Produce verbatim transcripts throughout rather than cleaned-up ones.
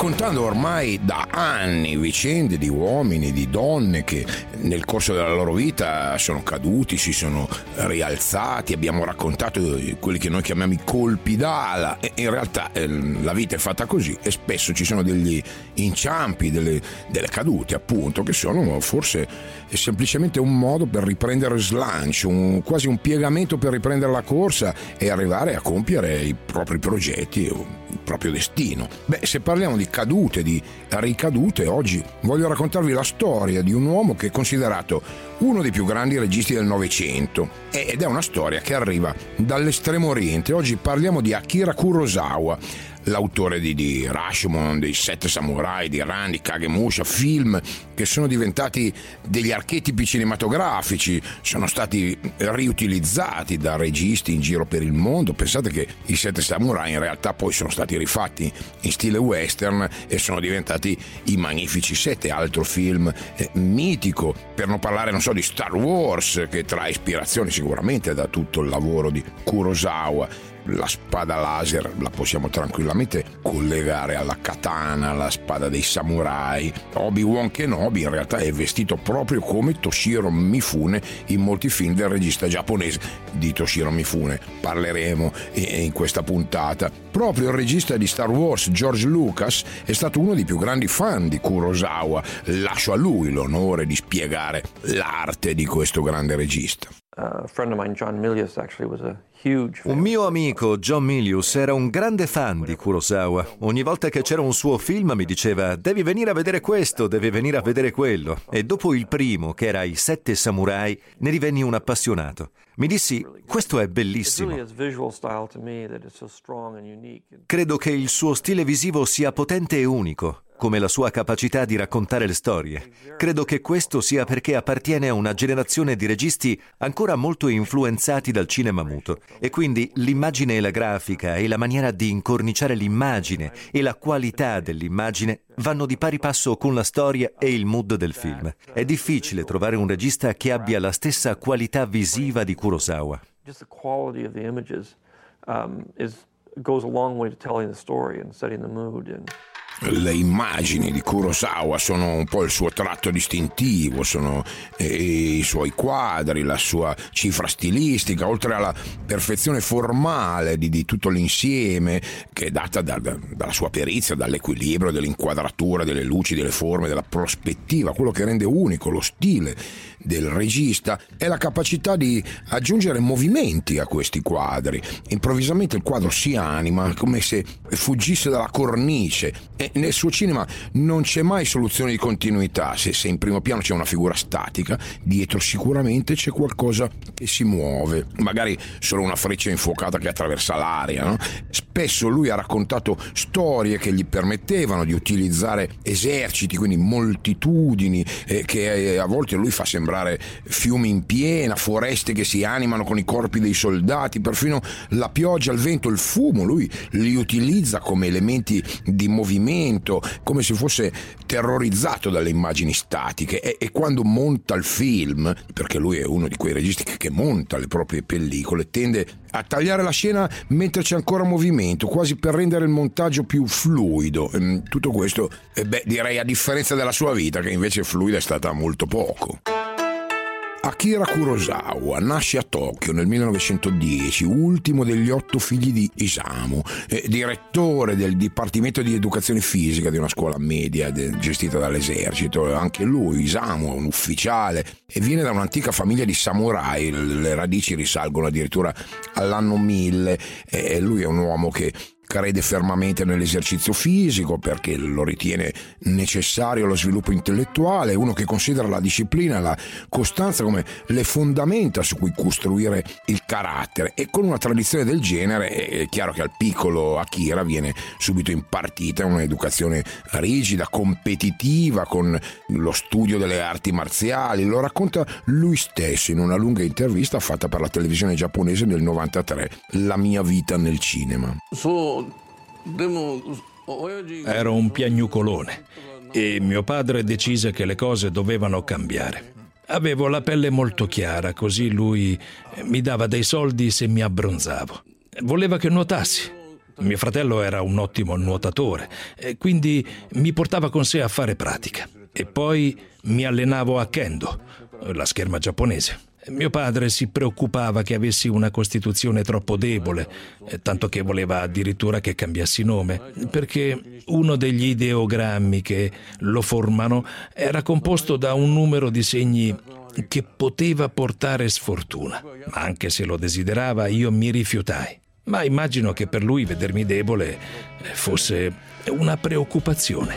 raccontando ormai da anni vicende di uomini, di donne che nel corso della loro vita sono caduti, si sono rialzati. Abbiamo raccontato quelli che noi chiamiamo i colpi d'ala, e in realtà eh, la vita è fatta così, e spesso ci sono degli inciampi, delle, delle cadute appunto, che sono forse semplicemente un modo per riprendere slancio, un, quasi un piegamento per riprendere la corsa e arrivare a compiere i propri progetti, il proprio destino. Beh, se parliamo di cadute, di ricadute, oggi voglio raccontarvi la storia di un uomo che è considerato uno dei più grandi registi del Novecento, ed è una storia che arriva dall'estremo oriente. Oggi parliamo di Akira Kurosawa, l'autore di, di Rashomon, dei Sette Samurai, di Ran, di Kagemusha, film che sono diventati degli archetipi cinematografici, sono stati riutilizzati da registi in giro per il mondo. Pensate che i Sette Samurai in realtà poi sono stati rifatti in stile western e sono diventati i Magnifici Sette, altro film eh, mitico, per non parlare, non so, di Star Wars, che trae ispirazione sicuramente da tutto il lavoro di Kurosawa. La spada laser la possiamo tranquillamente collegare alla katana, alla spada dei samurai. Obi-Wan Kenobi in realtà è vestito proprio come Toshiro Mifune in molti film del regista giapponese di Toshiro Mifune. Parleremo in questa puntata. Proprio il regista di Star Wars, George Lucas, è stato uno dei più grandi fan di Kurosawa. Lascio a lui l'onore di spiegare l'arte di questo grande regista. Uh, a friend of mine, John Milius, actually was a huge fan. Un mio amico, John Milius, era un grande fan di Kurosawa. Ogni volta che c'era un suo film mi diceva: devi venire a vedere questo, devi venire a vedere quello. E dopo il primo, che era I Sette Samurai, ne divenni un appassionato. Mi dissi: questo è bellissimo. Credo che il suo stile visivo sia potente e unico, come la sua capacità di raccontare le storie. Credo che questo sia perché appartiene a una generazione di registi ancora molto influenzati dal cinema muto, e quindi l'immagine e la grafica e la maniera di incorniciare l'immagine e la qualità dell'immagine vanno di pari passo con la storia e il mood del film. È difficile trovare un regista che abbia la stessa qualità visiva di Kurosawa. Just the quality of the images um, is goes a long way to telling the story and setting the mood. And le immagini di Kurosawa sono un po' il suo tratto distintivo, sono eh, i suoi quadri, la sua cifra stilistica, oltre alla perfezione formale di, di tutto l'insieme, che è data da, da, dalla sua perizia, dall'equilibrio, dell'inquadratura, delle luci, delle forme, della prospettiva. Quello che rende unico lo stile del regista è la capacità di aggiungere movimenti a questi quadri. Improvvisamente il quadro si anima, come se fuggisse dalla cornice, e nel suo cinema non c'è mai soluzione di continuità. Se, se in primo piano c'è una figura statica, dietro sicuramente c'è qualcosa che si muove, magari solo una freccia infuocata che attraversa l'aria, no? Spesso lui ha raccontato storie che gli permettevano di utilizzare eserciti, quindi moltitudini, eh, che a volte lui fa sembrare fiumi in piena, foreste che si animano con i corpi dei soldati, perfino la pioggia, il vento, il fumo, lui li utilizza come elementi di movimento, come se fosse terrorizzato dalle immagini statiche, e, e quando monta il film, perché lui è uno di quei registi che, che monta le proprie pellicole, tende a tagliare la scena mentre c'è ancora movimento, quasi per rendere il montaggio più fluido. Tutto questo, eh beh, direi a differenza della sua vita, che invece fluida è stata molto poco. Akira Kurosawa nasce a Tokyo nel millenovecentodieci, ultimo degli otto figli di Isamu, eh, direttore del Dipartimento di Educazione Fisica di una scuola media de- gestita dall'esercito. Anche lui, Isamu, è un ufficiale e viene da un'antica famiglia di samurai. Le radici risalgono addirittura all'anno mille, e lui è un uomo che crede fermamente nell'esercizio fisico perché lo ritiene necessario allo sviluppo intellettuale, uno che considera la disciplina e la costanza come le fondamenta su cui costruire il carattere, e con una tradizione del genere è chiaro che al piccolo Akira viene subito impartita un'educazione rigida, competitiva, con lo studio delle arti marziali. Lo racconta lui stesso in una lunga intervista fatta per la televisione giapponese nel novantatré, La mia vita nel cinema. So Ero un piagnucolone e mio padre decise che le cose dovevano cambiare. Avevo la pelle molto chiara, così lui mi dava dei soldi se mi abbronzavo. Voleva che nuotassi. Mio fratello era un ottimo nuotatore e quindi mi portava con sé a fare pratica. E poi mi allenavo a kendo, la scherma giapponese. Mio padre si preoccupava che avessi una costituzione troppo debole, tanto che voleva addirittura che cambiassi nome, perché uno degli ideogrammi che lo formano era composto da un numero di segni che poteva portare sfortuna. Ma anche se lo desiderava, io mi rifiutai. Ma immagino che per lui vedermi debole fosse una preoccupazione.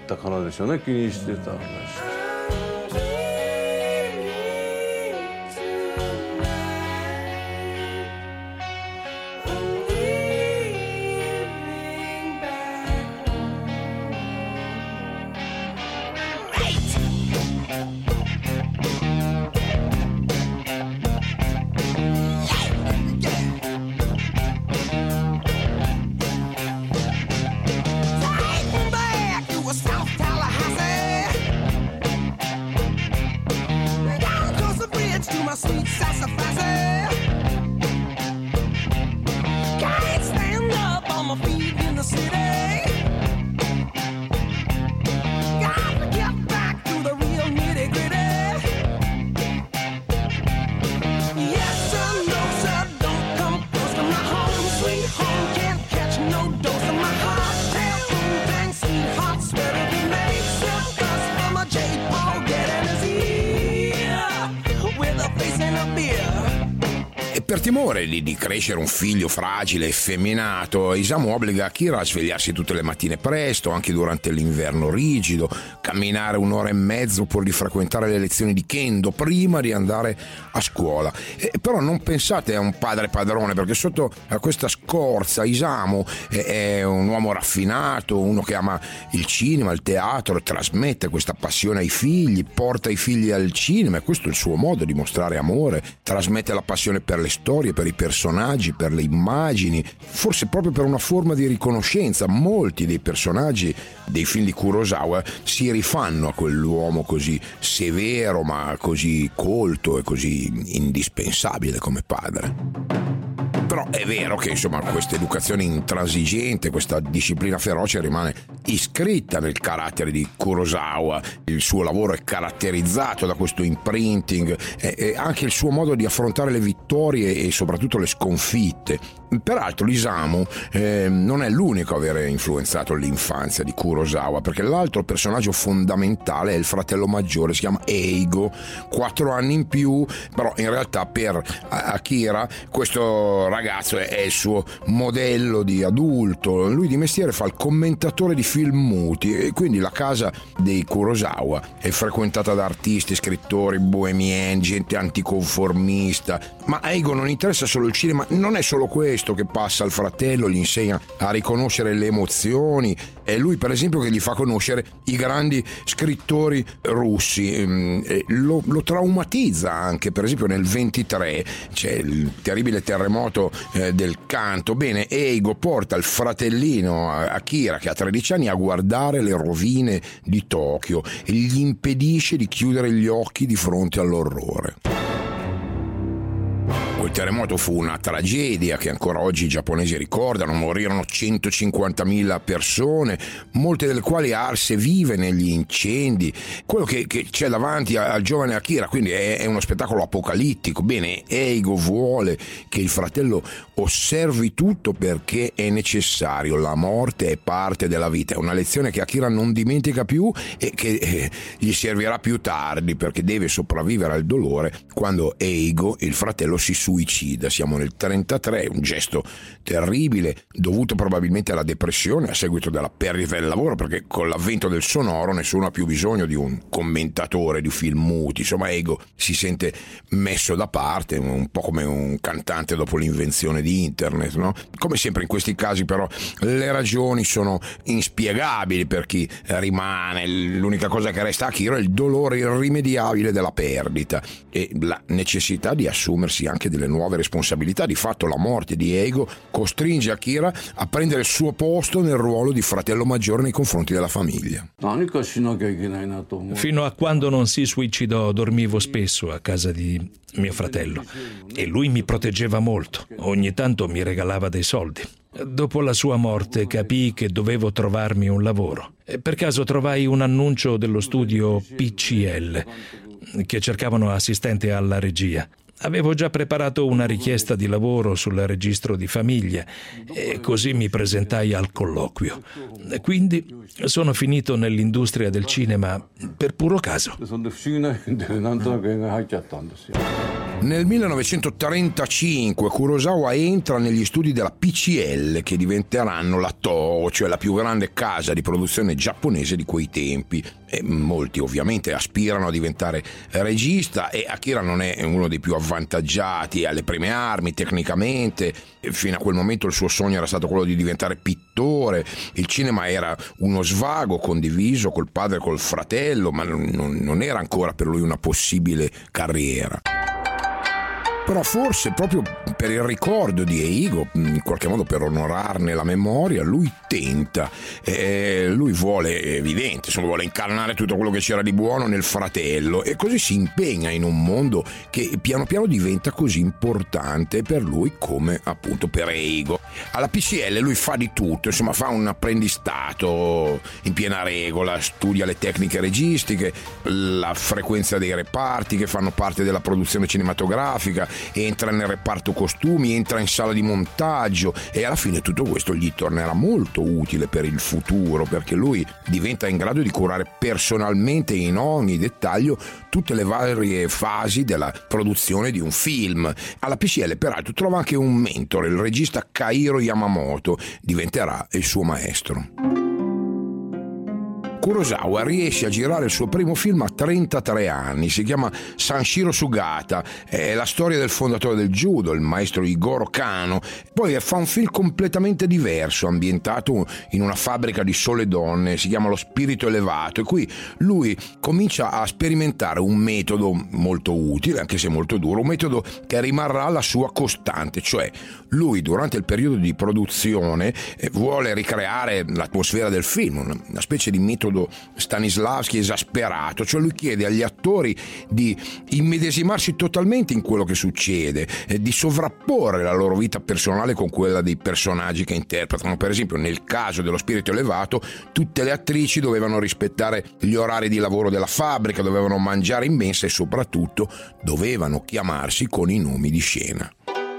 Per timore di, di crescere un figlio fragile, effeminato, Isamu obbliga Akira a svegliarsi tutte le mattine presto, anche durante l'inverno rigido, camminare un'ora e mezzo pur di frequentare le lezioni di kendo prima di andare a scuola. E, però non pensate a un padre padrone, perché sotto a questa scorza Isamu è, è un uomo raffinato, uno che ama il cinema, il teatro, trasmette questa passione ai figli, porta i figli al cinema, e questo è il suo modo di mostrare amore, trasmette la passione per le storie, per i personaggi, per le immagini, forse proprio per una forma di riconoscenza. Molti dei personaggi dei film di Kurosawa si rifanno a quell'uomo così severo ma così colto e così indispensabile come padre. Però è vero che insomma questa educazione intransigente, questa disciplina feroce rimane iscritta nel carattere di Kurosawa. Il suo lavoro è caratterizzato da questo imprinting e, e anche il suo modo di affrontare le vittorie e soprattutto le sconfitte. Peraltro Isamu eh, non è l'unico a avere influenzato l'infanzia di Kurosawa, perché l'altro personaggio fondamentale è il fratello maggiore, si chiama Eigo, quattro anni in più, però in realtà per Akira questo ragazzo è, è il suo modello di adulto. Lui di mestiere fa il commentatore di film muti e quindi la casa dei Kurosawa è frequentata da artisti, scrittori, bohemien, gente anticonformista. Ma a Eigo non interessa solo il cinema, non è solo questo che passa al fratello, gli insegna a riconoscere le emozioni. È lui per esempio che gli fa conoscere i grandi scrittori russi, lo, lo traumatizza anche. Per esempio nel ventitré c'è il terribile terremoto eh, del Kanto. Bene, Eigo porta il fratellino Akira, che ha tredici anni, a guardare le rovine di Tokyo e gli impedisce di chiudere gli occhi di fronte all'orrore. Quel terremoto fu una tragedia che ancora oggi i giapponesi ricordano. Morirono centocinquantamila persone, molte delle quali arse vive negli incendi. Quello che, che c'è davanti al giovane Akira quindi è, è uno spettacolo apocalittico. Bene, Eigo vuole che il fratello osservi tutto perché è necessario. La morte è parte della vita, è una lezione che Akira non dimentica più e che eh, gli servirà più tardi, perché deve sopravvivere al dolore quando Eigo, il fratello, si suicida. Siamo nel trentatré, un gesto terribile dovuto probabilmente alla depressione a seguito della perdita del lavoro, perché con l'avvento del sonoro nessuno ha più bisogno di un commentatore di film muti. Insomma, Eigo si sente messo da parte, un po' come un cantante dopo l'invenzione di internet, no? Come sempre in questi casi però le ragioni sono inspiegabili per chi rimane. L'unica cosa che resta a Akira è il dolore irrimediabile della perdita e la necessità di assumersi anche delle nuove responsabilità. Di fatto la morte di Eigo costringe Akira a prendere il suo posto nel ruolo di fratello maggiore nei confronti della famiglia. Fino a quando non si suicidò dormivo spesso a casa di mio fratello e lui mi proteggeva molto. Ogni tanto mi regalava dei soldi. Dopo la sua morte capii che dovevo trovarmi un lavoro. E per caso trovai un annuncio dello studio P C L che cercavano assistente alla regia. Avevo già preparato una richiesta di lavoro sul registro di famiglia e così mi presentai al colloquio. Quindi sono finito nell'industria del cinema per puro caso. Nel millenovecentotrentacinque Kurosawa entra negli studi della P C L, che diventeranno la Toho, cioè la più grande casa di produzione giapponese di quei tempi. E molti ovviamente aspirano a diventare regista e Akira non è uno dei più avvantaggiati, alle prime armi tecnicamente. Fino a quel momento il suo sogno era stato quello di diventare pittore. Il cinema era uno svago condiviso col padre e col fratello, ma non, non era ancora per lui una possibile carriera. Però forse proprio per il ricordo di Eigo, in qualche modo per onorarne la memoria, lui tenta, eh, lui vuole, è evidente, insomma, vuole incarnare tutto quello che c'era di buono nel fratello e così si impegna in un mondo che piano piano diventa così importante per lui come appunto per Eigo. Alla P C L lui fa di tutto, insomma fa un apprendistato in piena regola, studia le tecniche registiche, la frequenza dei reparti che fanno parte della produzione cinematografica, entra nel reparto costumi, entra in sala di montaggio e alla fine tutto questo gli tornerà molto utile per il futuro, perché lui diventa in grado di curare personalmente in ogni dettaglio tutte le varie fasi della produzione di un film. Alla P C L peraltro trova anche un mentore, il regista Kairo Yamamoto, diventerà il suo maestro. Kurosawa riesce a girare il suo primo film a trentatré anni, si chiama Sanshiro Sugata, è la storia del fondatore del judo, il maestro Igoro Kano. Poi fa un film completamente diverso, ambientato in una fabbrica di sole donne, si chiama Lo spirito elevato, e qui lui comincia a sperimentare un metodo molto utile, anche se molto duro, un metodo che rimarrà la sua costante, cioè lui durante il periodo di produzione vuole ricreare l'atmosfera del film, una specie di metodo Stanislavski esasperato, cioè lui chiede agli attori di immedesimarsi totalmente in quello che succede, di sovrapporre la loro vita personale con quella dei personaggi che interpretano. Per esempio nel caso dello spirito elevato tutte le attrici dovevano rispettare gli orari di lavoro della fabbrica, dovevano mangiare in mensa e soprattutto dovevano chiamarsi con i nomi di scena.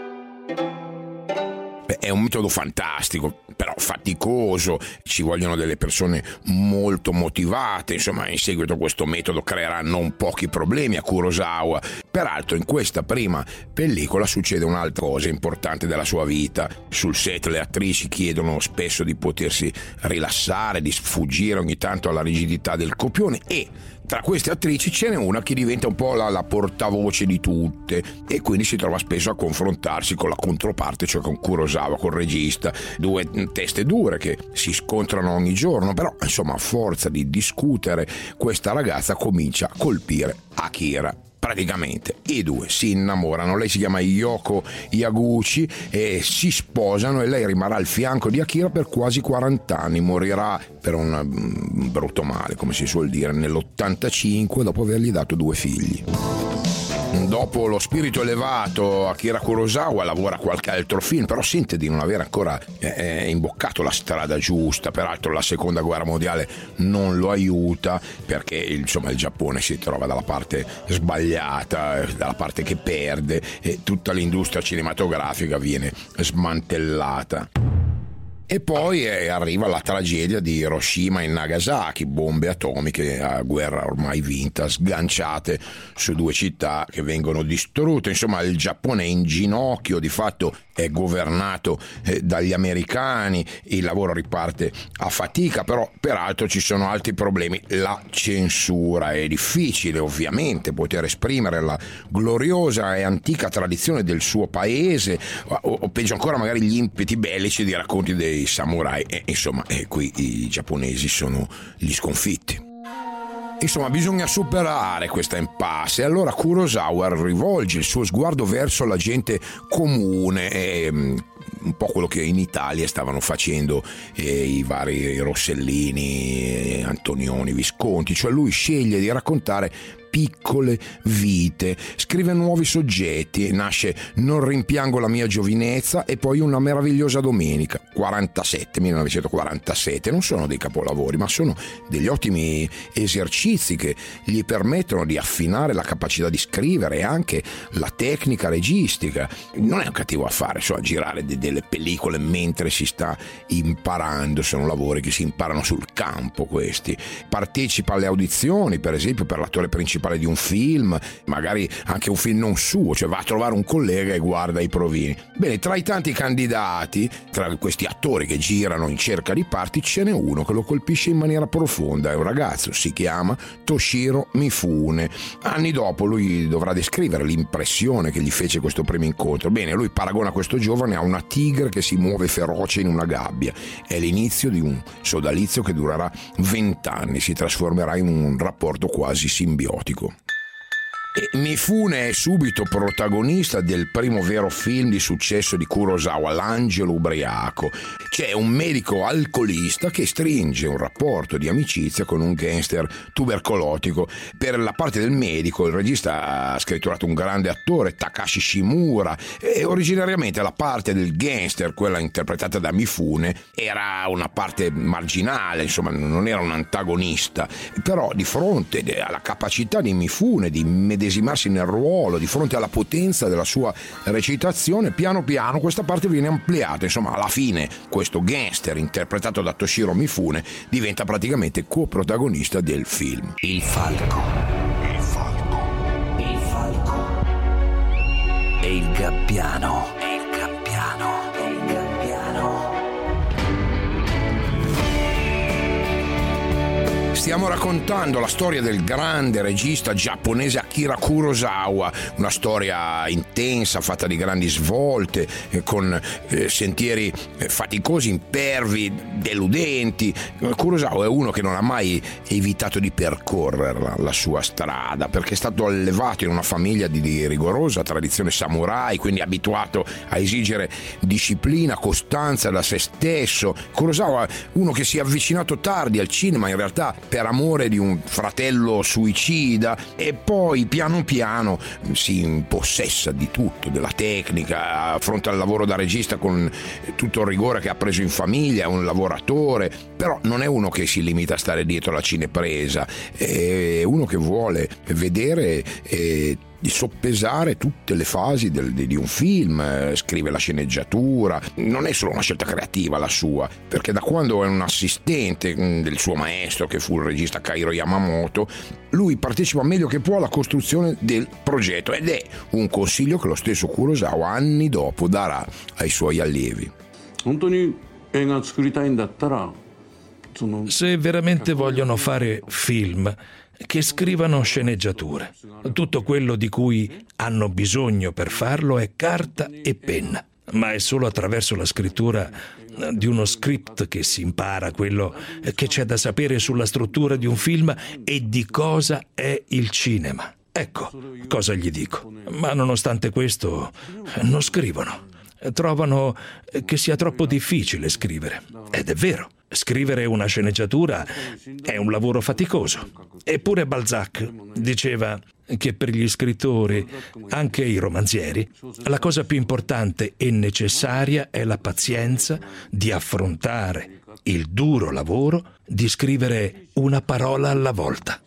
È un metodo fantastico, però faticoso, ci vogliono delle persone molto motivate, insomma in seguito a questo metodo creerà non pochi problemi a Kurosawa. Peraltro in questa prima pellicola succede un'altra cosa importante della sua vita. Sul set le attrici chiedono spesso di potersi rilassare, di sfuggire ogni tanto alla rigidità del copione e tra queste attrici ce n'è una che diventa un po' la, la portavoce di tutte e quindi si trova spesso a confrontarsi con la controparte, cioè con Kurosawa, col regista, due teste dure che si scontrano ogni giorno, però insomma a forza di discutere questa ragazza comincia a colpire Akira. Praticamente i due si innamorano, lei si chiama Yoko Yaguchi e si sposano e lei rimarrà al fianco di Akira per quasi quaranta anni, morirà per un brutto male, come si suol dire, nell'ottantacinque dopo avergli dato due figli. Dopo Lo spirito elevato Akira Kurosawa lavora qualche altro film, però sente di non aver ancora eh, imboccato la strada giusta. Peraltro la seconda guerra mondiale non lo aiuta perché insomma il Giappone si trova dalla parte sbagliata, dalla parte che perde e tutta l'industria cinematografica viene smantellata. E poi eh, arriva la tragedia di Hiroshima e Nagasaki, bombe atomiche a guerra ormai vinta, sganciate su due città che vengono distrutte. Insomma, il Giappone è in ginocchio, di fatto è governato eh, dagli americani, il lavoro riparte a fatica, però peraltro ci sono altri problemi. La censura, è difficile ovviamente poter esprimere la gloriosa e antica tradizione del suo paese, o, o peggio ancora magari gli impeti bellici di racconti dei samurai, e insomma e qui i giapponesi sono gli sconfitti. Insomma, bisogna superare questa impasse. Allora Kurosawa rivolge il suo sguardo verso la gente comune, e, un po' quello che in Italia stavano facendo eh, i vari Rossellini, eh, Antonioni, Visconti. Cioè lui sceglie di raccontare piccole vite, scrive nuovi soggetti, nasce Non rimpiango la mia giovinezza e poi Una meravigliosa domenica, quarantasette, millenovecentoquarantasette. Non sono dei capolavori, ma sono degli ottimi esercizi che gli permettono di affinare la capacità di scrivere e anche la tecnica registica. Non è un cattivo affare, insomma, girare de- delle pellicole mentre si sta imparando. Sono lavori che si imparano sul campo, questi. Partecipa alle audizioni, per esempio, per l'attore principale di un film, magari anche un film non suo, cioè va a trovare un collega e guarda i provini. Bene, tra i tanti candidati, tra questi attori che girano in cerca di parti, ce n'è uno che lo colpisce in maniera profonda. È un ragazzo, si chiama Toshiro Mifune. Anni dopo lui dovrà descrivere l'impressione che gli fece questo primo incontro. Bene, lui paragona questo giovane a una tigre che si muove feroce in una gabbia. È l'inizio di un sodalizio che durerà vent'anni, si trasformerà in un rapporto quasi simbiotico. E Mifune è subito protagonista del primo vero film di successo di Kurosawa, L'angelo ubriaco. C'è un medico alcolista che stringe un rapporto di amicizia con un gangster tubercolotico. Per la parte del medico il regista ha scritturato un grande attore, Takashi Shimura, e originariamente la parte del gangster, quella interpretata da Mifune, era una parte marginale, insomma non era un antagonista. Però di fronte alla capacità di Mifune di medesimarsi nel ruolo, di fronte alla potenza della sua recitazione, piano piano questa parte viene ampliata. Insomma, alla fine questo gangster interpretato da Toshiro Mifune diventa praticamente coprotagonista del film. Il falco, il falco, il falco e il gabbiano, e il gabbiano, e il gabbiano. Stiamo raccontando la storia del grande regista giapponese Akira Kurosawa, una storia intensa, fatta di grandi svolte, eh, con eh, sentieri eh, faticosi, impervi, deludenti. Kurosawa è uno che non ha mai evitato di percorrere la sua strada, perché è stato allevato in una famiglia di, di rigorosa tradizione samurai, quindi abituato a esigere disciplina, costanza da se stesso. Kurosawa è uno che si è avvicinato tardi al cinema, in realtà per amore di un fratello suicida, e poi piano piano si impossessa di tutto, della tecnica, affronta il lavoro da regista con tutto il rigore che ha preso in famiglia, è un lavoratore, però non è uno che si limita a stare dietro la cinepresa, è uno che vuole vedere e di soppesare tutte le fasi del, di, di un film, scrive la sceneggiatura. Non è solo una scelta creativa la sua, perché da quando è un assistente del suo maestro, che fu il regista Kairo Yamamoto, lui partecipa meglio che può alla costruzione del progetto, ed è un consiglio che lo stesso Kurosawa anni dopo darà ai suoi allievi. Se veramente vogliono fare film, che scrivano sceneggiature. Tutto quello di cui hanno bisogno per farlo è carta e penna, ma è solo attraverso la scrittura di uno script che si impara quello che c'è da sapere sulla struttura di un film e di cosa è il cinema. Ecco cosa gli dico. Ma nonostante questo non scrivono. Trovano che sia troppo difficile scrivere. Ed è vero. Scrivere una sceneggiatura è un lavoro faticoso. Eppure Balzac diceva che per gli scrittori, anche i romanzieri, la cosa più importante e necessaria è la pazienza di affrontare il duro lavoro di scrivere una parola alla volta.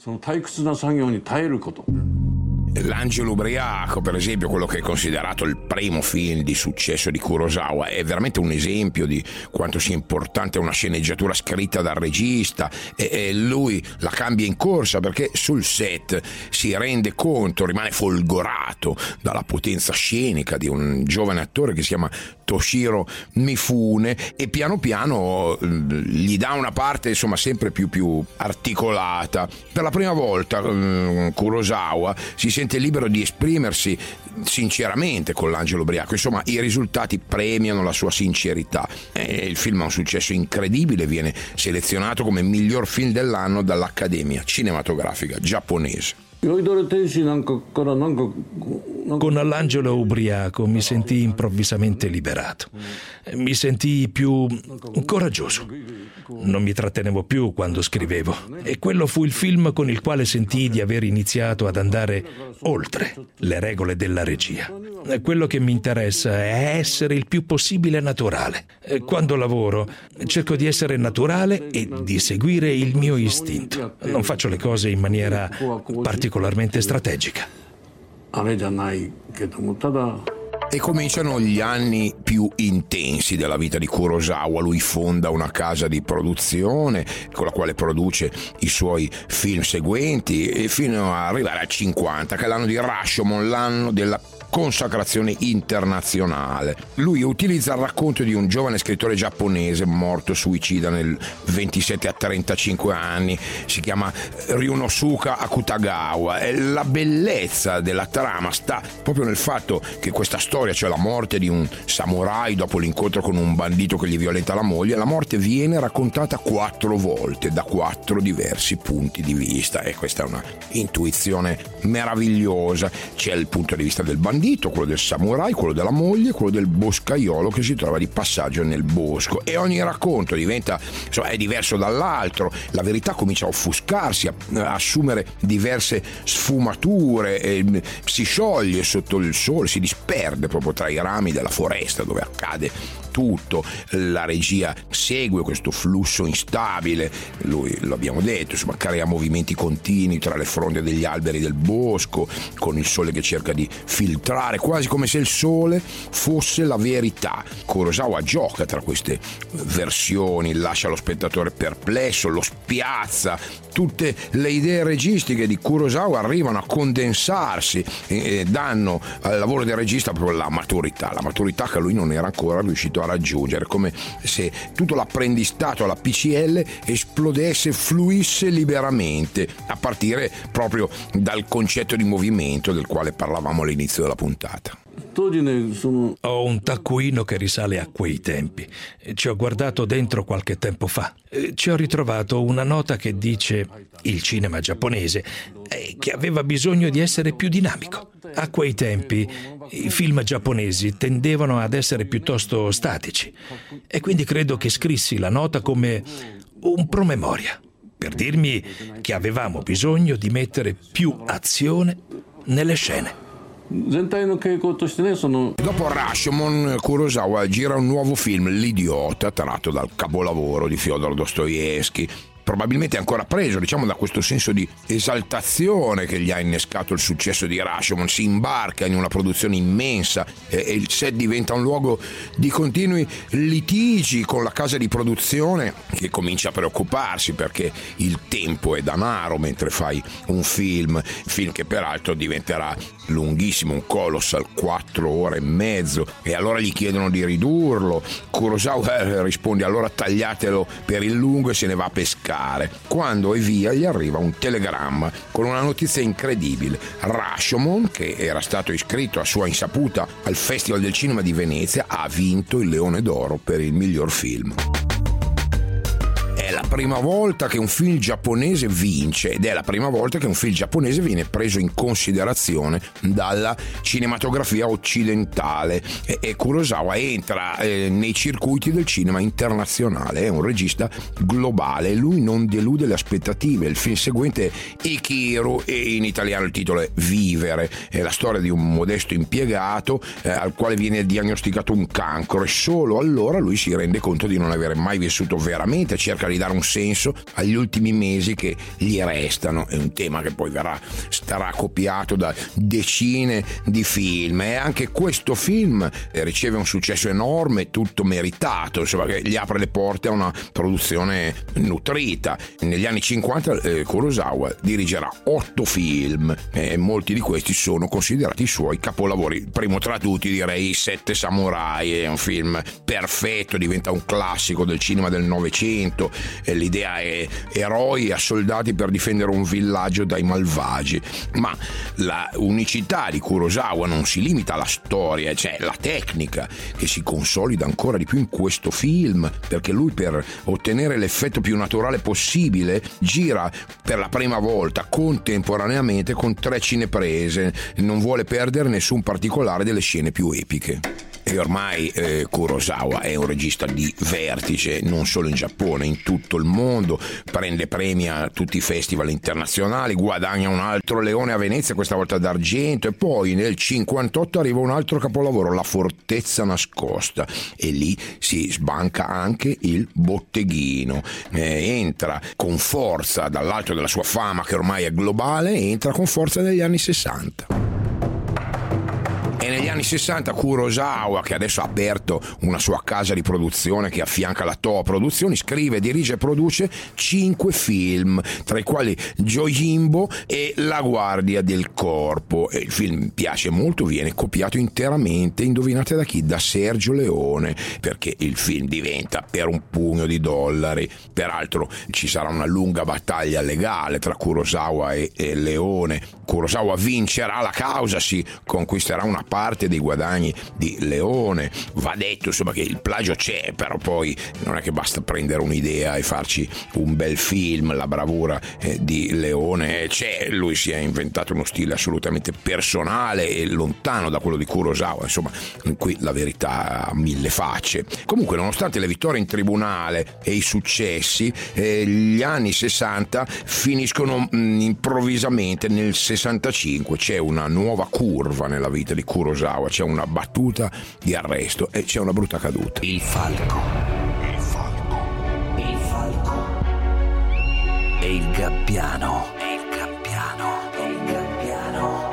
L'angelo ubriaco, per esempio, quello che è considerato il primo film di successo di Kurosawa, è veramente un esempio di quanto sia importante una sceneggiatura scritta dal regista, e, e lui la cambia in corsa, perché sul set si rende conto, rimane folgorato dalla potenza scenica di un giovane attore che si chiama Toshiro Mifune, e piano piano gli dà una parte, insomma, sempre più più articolata. Per la prima volta Kurosawa si sente sente libero di esprimersi sinceramente con l'Angelo Ubriaco. Insomma, i risultati premiano la sua sincerità. E il film ha un successo incredibile, viene selezionato come miglior film dell'anno dall'Accademia Cinematografica Giapponese. Con l'Angelo Ubriaco mi sentii improvvisamente liberato. Mi sentii più coraggioso. Non mi trattenevo più quando scrivevo. E quello fu il film con il quale sentii di aver iniziato ad andare oltre le regole della regia. Quello che mi interessa è essere il più possibile naturale. Quando lavoro cerco di essere naturale e di seguire il mio istinto. Non faccio le cose in maniera particolarmente strategica. E cominciano gli anni più intensi della vita di Kurosawa. Lui fonda una casa di produzione con la quale produce i suoi film seguenti e fino ad arrivare al cinquanta, che è l'anno di Rashomon, l'anno della consacrazione internazionale. Lui utilizza il racconto di un giovane scrittore giapponese morto suicida nel ventisette a trentacinque anni, si chiama Ryunosuke Akutagawa, e la bellezza della trama sta proprio nel fatto che questa storia, cioè la morte di un samurai dopo l'incontro con un bandito che gli violenta la moglie, la morte viene raccontata quattro volte da quattro diversi punti di vista, e questa è una intuizione meravigliosa. C'è il punto di vista del bandito, quello del samurai, quello della moglie, quello del boscaiolo che si trova di passaggio nel bosco, e ogni racconto diventa, insomma, è diverso dall'altro. La verità comincia a offuscarsi, a, a assumere diverse sfumature, e si scioglie sotto il sole, si disperde proprio tra i rami della foresta dove accade tutto. La regia segue questo flusso instabile, lui, lo abbiamo detto, insomma, crea movimenti continui tra le fronde degli alberi del bosco, con il sole che cerca di filtrare, quasi come se il sole fosse la verità. Kurosawa gioca tra queste versioni, lascia lo spettatore perplesso, lo spiazza. Tutte le idee registiche di Kurosawa arrivano a condensarsi e danno al lavoro del regista proprio la maturità, la maturità che lui non era ancora riuscito a raggiungere, come se tutto l'apprendistato alla P C L esplodesse, fluisse liberamente, a partire proprio dal concetto di movimento del quale parlavamo all'inizio della puntata. Ho un taccuino che risale a quei tempi. Ci ho guardato dentro qualche tempo fa. Ci ho ritrovato una nota che dice il cinema giapponese, che aveva bisogno di essere più dinamico. A quei tempi i film giapponesi tendevano ad essere piuttosto statici, e quindi credo che scrissi la nota come un promemoria, per dirmi che avevamo bisogno di mettere più azione nelle scene. Dopo Rashomon, Kurosawa gira un nuovo film, L'idiota, tratto dal capolavoro di Fyodor Dostoevskij. Probabilmente ancora preso, diciamo, da questo senso di esaltazione che gli ha innescato il successo di Rashomon. Si imbarca in una produzione immensa e, e il set diventa un luogo di continui litigi con la casa di produzione, che comincia a preoccuparsi perché il tempo è denaro mentre fai un film, film che peraltro diventerà lunghissimo, un colossal, quattro ore e mezzo, e allora gli chiedono di ridurlo. Kurosawa risponde: allora tagliatelo per il lungo, e se ne va a pescare. Quando è via gli arriva un telegramma con una notizia incredibile. Rashomon, che era stato iscritto a sua insaputa al Festival del Cinema di Venezia, ha vinto il Leone d'Oro per il miglior film. È la prima volta che un film giapponese vince, ed è la prima volta che un film giapponese viene preso in considerazione dalla cinematografia occidentale, e, e Kurosawa entra eh, nei circuiti del cinema internazionale. È un regista globale e lui non delude le aspettative. Il film seguente è Ikiru, e in italiano il titolo è Vivere. È la storia di un modesto impiegato eh, al quale viene diagnosticato un cancro, e solo allora lui si rende conto di non avere mai vissuto veramente, cerca di dare un senso agli ultimi mesi che gli restano. È un tema che poi verrà starà copiato da decine di film, e anche questo film riceve un successo enorme, tutto meritato, insomma, che gli apre le porte a una produzione nutrita. Negli anni cinquanta eh, Kurosawa dirigerà otto film, e molti di questi sono considerati i suoi capolavori. Il primo tra tutti, direi, I Sette Samurai. È un film perfetto, diventa un classico del cinema del Novecento. l'idea è eroi assoldati per difendere un villaggio dai malvagi, ma la unicità di Kurosawa non si limita alla storia, c'è la tecnica che si consolida ancora di più in questo film, perché lui, per ottenere l'effetto più naturale possibile, gira per la prima volta contemporaneamente con tre cineprese, non vuole perdere nessun particolare delle scene più epiche. E ormai eh, Kurosawa è un regista di vertice, non solo in Giappone, in tutto il mondo, prende premi a tutti i festival internazionali, guadagna un altro Leone a Venezia, questa volta d'argento, e poi nel cinquantotto arriva un altro capolavoro, La fortezza nascosta, e lì si sbanca anche il botteghino, eh, entra con forza dall'alto della sua fama che ormai è globale, entra con forza negli anni sessanta. E negli anni sessanta Kurosawa, che adesso ha aperto una sua casa di produzione che affianca la Toho Produzioni, scrive, dirige e produce cinque film, tra i quali Yojimbo e La guardia del corpo. E il film piace molto, viene copiato interamente, indovinate da chi? Da Sergio Leone, perché il film diventa per un pugno di dollari. Peraltro ci sarà una lunga battaglia legale tra Kurosawa e, e Leone. Kurosawa vincerà la causa, si conquisterà una parte dei guadagni di Leone. Va detto insomma che il plagio c'è, però poi non è che basta prendere un'idea e farci un bel film. La bravura eh, di Leone c'è, lui si è inventato uno stile assolutamente personale e lontano da quello di Kurosawa, insomma qui la verità ha mille facce. Comunque, nonostante le vittorie in tribunale e i successi, eh, gli anni sessanta finiscono mh, improvvisamente nel sessantacinque. C'è una nuova curva nella vita di Kurosawa, c'è una battuta di arresto e c'è una brutta caduta. Il falco. Il falco. Il falco. E il gabbiano. E il gabbiano. E il gabbiano.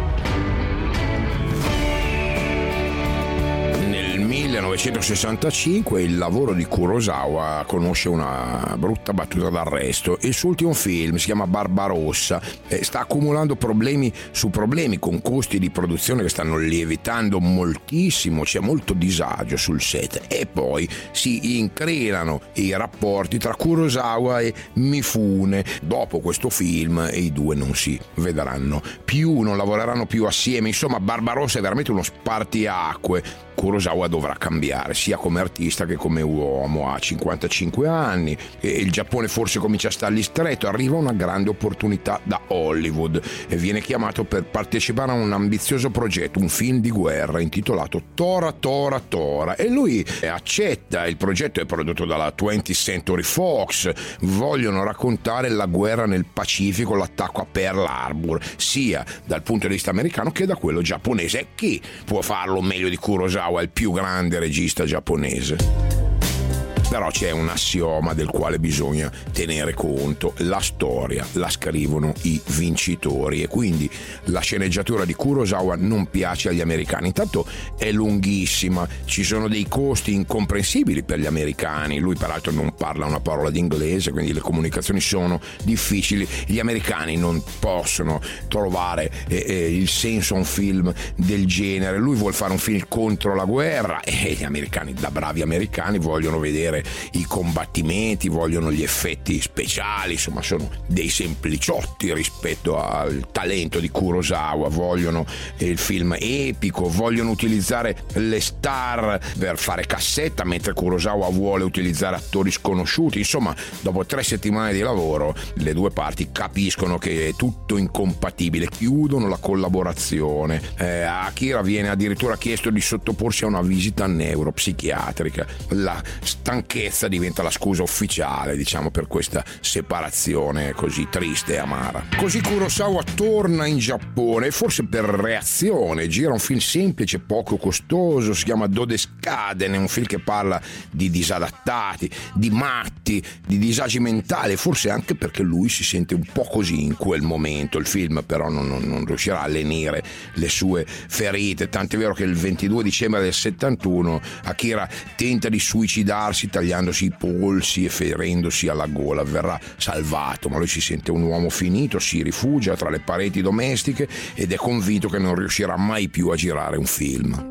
Nel millenovecentosessantacinque il lavoro di Kurosawa conosce una brutta battuta d'arresto. Il suo ultimo film si chiama Barbarossa e sta accumulando problemi su problemi, con costi di produzione che stanno lievitando moltissimo, c'è molto disagio sul set, e poi si incrinano i rapporti tra Kurosawa e Mifune. Dopo questo film i due non si vedranno più, non lavoreranno più assieme. Insomma, Barbarossa è veramente uno spartiacque. Kurosawa dovrà cambiare sia come artista che come uomo, ha cinquantacinque anni e il Giappone forse comincia a stargli stretto. Arriva una grande opportunità da Hollywood e viene chiamato per partecipare a un ambizioso progetto, un film di guerra intitolato Tora Tora Tora, e lui accetta. Il progetto è prodotto dalla twentieth Century Fox, vogliono raccontare la guerra nel Pacifico, l'attacco a Pearl Harbor, sia dal punto di vista americano che da quello giapponese. E chi può farlo meglio di Kurosawa, il più grande regista giapponese? Però c'è un assioma del quale bisogna tenere conto: la storia la scrivono i vincitori, e quindi la sceneggiatura di Kurosawa non piace agli americani. Intanto è lunghissima, ci sono dei costi incomprensibili per gli americani, lui peraltro non parla una parola di inglese, quindi le comunicazioni sono difficili. Gli americani non possono trovare eh, eh, il senso a un film del genere. Lui vuole fare un film contro la guerra e gli americani, da bravi americani, vogliono vedere i combattimenti, vogliono gli effetti speciali, insomma sono dei sempliciotti rispetto al talento di Kurosawa. Vogliono il film epico, vogliono utilizzare le star per fare cassetta, mentre Kurosawa vuole utilizzare attori sconosciuti. Insomma, dopo tre settimane di lavoro le due parti capiscono che è tutto incompatibile, chiudono la collaborazione. eh, Akira viene addirittura chiesto di sottoporsi a una visita neuropsichiatrica. La stanchezza diventa la scusa ufficiale, diciamo, per questa separazione così triste e amara. Così Kurosawa torna in Giappone, forse per reazione, gira un film semplice, poco costoso, si chiama Dodeskaden, è un film che parla di disadattati, di matti, di disagi mentali, forse anche perché lui si sente un po' così in quel momento. Il film però non, non, non riuscirà a lenire le sue ferite, tant'è vero che il ventidue dicembre del settantuno Akira tenta di suicidarsi tagliandosi i polsi e ferendosi alla gola. Verrà salvato, ma lui si sente un uomo finito, si rifugia tra le pareti domestiche ed è convinto che non riuscirà mai più a girare un film.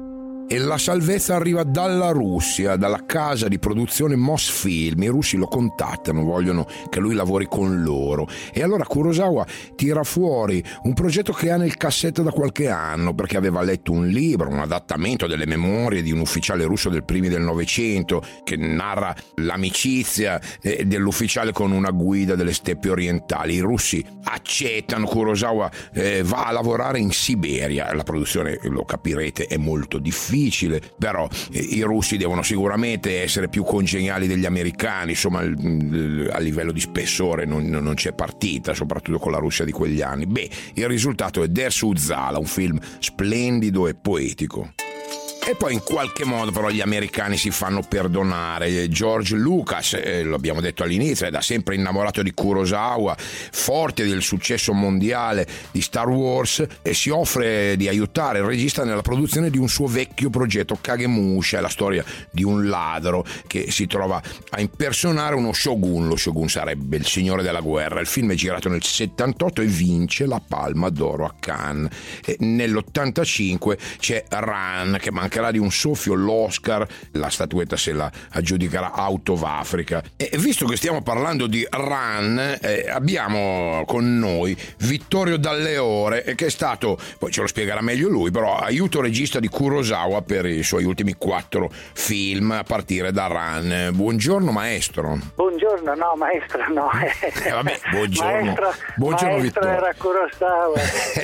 e la salvezza arriva dalla Russia, dalla casa di produzione Mosfilm. I russi lo contattano, vogliono che lui lavori con loro, e allora Kurosawa tira fuori un progetto che ha nel cassetto da qualche anno, perché aveva letto un libro, un adattamento delle memorie di un ufficiale russo del primi del Novecento che narra l'amicizia dell'ufficiale con una guida delle steppe orientali. I russi accettano, Kurosawa eh, va a lavorare in Siberia. La produzione, lo capirete, è molto difficile, però eh, i russi devono sicuramente essere più congeniali degli americani, insomma il, il, a livello di spessore non, non c'è partita, soprattutto con la Russia di quegli anni. Beh, il risultato è Der Suzzala, un film splendido e poetico. E poi in qualche modo però gli americani si fanno perdonare. George Lucas, eh, lo abbiamo detto all'inizio, è da sempre innamorato di Kurosawa, forte del successo mondiale di Star Wars, e si offre di aiutare il regista nella produzione di un suo vecchio progetto, Kagemusha. È la storia di un ladro che si trova a impersonare uno shogun. Lo shogun sarebbe il signore della guerra. Il film è girato nel settantotto e vince la Palma d'Oro a Cannes. E nell'ottantacinque c'è Ran, che manca di un soffio l'Oscar, la statuetta se la aggiudicherà Out of Africa. E visto che stiamo parlando di Ran, eh, abbiamo con noi Vittorio Dalleore, che è stato, poi ce lo spiegherà meglio lui, però aiuto regista di Kurosawa per i suoi ultimi quattro film a partire da Ran. Buongiorno maestro. Buongiorno, no maestro no. Eh, vabbè, buongiorno. Maestro, buongiorno maestro Vittorio. Era Kurosawa.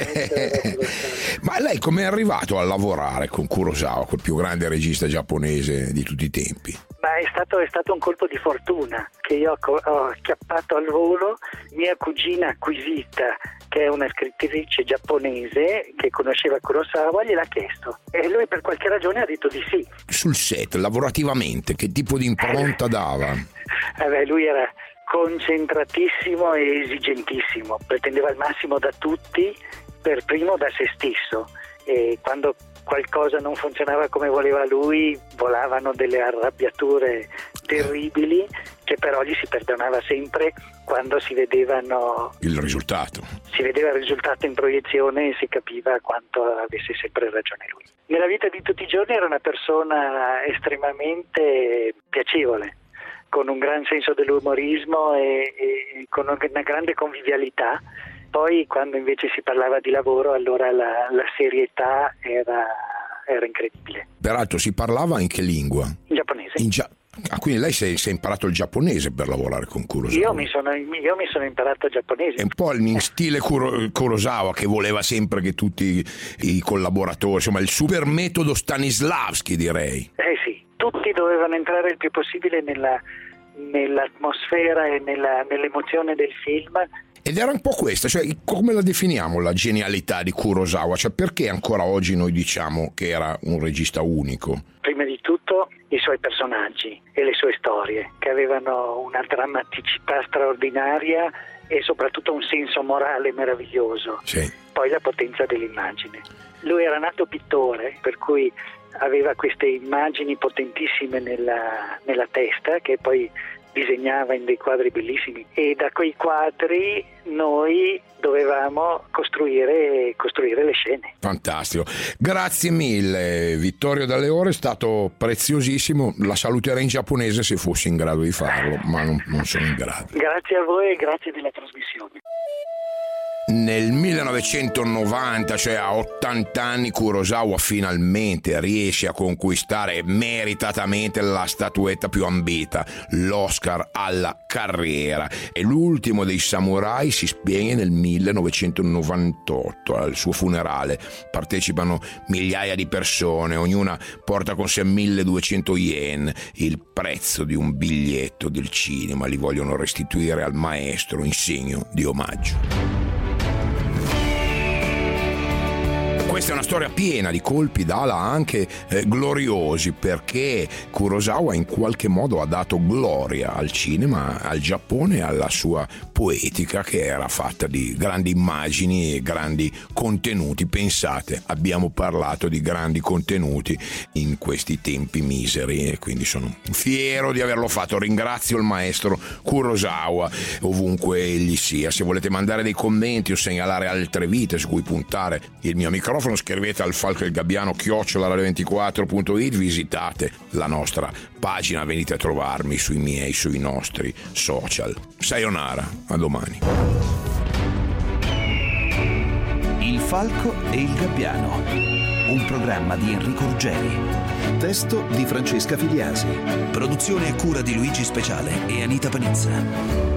Ma lei come è arrivato a lavorare con Kurosawa, quel più grande regista giapponese di tutti i tempi? Ma è stato, è stato un colpo di fortuna che io ho, ho acchiappato al volo. Mia cugina acquisita, che è una scrittrice giapponese che conosceva Kurosawa, gliel'ha chiesto e lui per qualche ragione ha detto di sì. Sul set, lavorativamente, che tipo di impronta dava? Eh beh, lui era concentratissimo e esigentissimo, pretendeva il massimo da tutti, per primo da se stesso, e quando qualcosa non funzionava come voleva lui volavano delle arrabbiature terribili, che però gli si perdonava sempre quando si vedevano il risultato. Si vedeva il risultato in proiezione e si capiva quanto avesse sempre ragione lui. Nella vita di tutti i giorni era una persona estremamente piacevole, con un gran senso dell'umorismo e, e con una grande convivialità. Poi quando invece si parlava di lavoro, allora la, la serietà era, era incredibile. Peraltro si parlava in che lingua? In giapponese. In gia- ah, quindi lei si è, si è imparato il giapponese per lavorare con Kurosawa? Io mi sono, io mi sono imparato il giapponese. È un po' in stile Kuro, Kurosawa, che voleva sempre che tutti i collaboratori, insomma il super metodo Stanislavski, direi. Eh sì, tutti dovevano entrare il più possibile nella, nell'atmosfera e nella, nell'emozione del film. Ed era un po' questa, cioè come la definiamo la genialità di Kurosawa? Cioè perché ancora oggi noi diciamo che era un regista unico? Prima di tutto i suoi personaggi e le sue storie, che avevano una drammaticità straordinaria e soprattutto un senso morale meraviglioso. Sì. Poi la potenza dell'immagine. Lui era nato pittore, per cui aveva queste immagini potentissime nella, nella testa, che poi disegnava in dei quadri bellissimi, e da quei quadri noi dovevamo costruire, costruire le scene. Fantastico, grazie mille Vittorio Dalleore, è stato preziosissimo. La saluterei in giapponese se fossi in grado di farlo, ma non, non sono in grado. Grazie a voi e grazie della trasmissione. Nel millenovecentonovanta, cioè a ottanta anni, Kurosawa finalmente riesce a conquistare meritatamente la statuetta più ambita, l'Oscar alla carriera. E l'ultimo dei samurai si spegne nel millenovecentonovantotto. Al suo funerale partecipano migliaia di persone, ognuna porta con sé milleduecento yen, il prezzo di un biglietto del cinema. Li vogliono restituire al maestro in segno di omaggio. Questa è una storia piena di colpi d'ala anche eh, gloriosi, perché Kurosawa in qualche modo ha dato gloria al cinema, al Giappone e alla sua poetica, che era fatta di grandi immagini e grandi contenuti. Pensate, abbiamo parlato di grandi contenuti in questi tempi miseri e quindi sono fiero di averlo fatto. Ringrazio il maestro Kurosawa ovunque egli sia. Se volete mandare dei commenti o segnalare altre vite su cui puntare il mio microfono, scrivete al Falco e il Gabbiano chiocciola radio ventiquattro punto it, visitate la nostra pagina, venite a trovarmi sui miei, sui nostri social. Sayonara, a domani. Il Falco e il Gabbiano, un programma di Enrico Ruggeri. Testo di Francesca Filiasi. Produzione a cura di Luigi Speciale e Anita Panizza.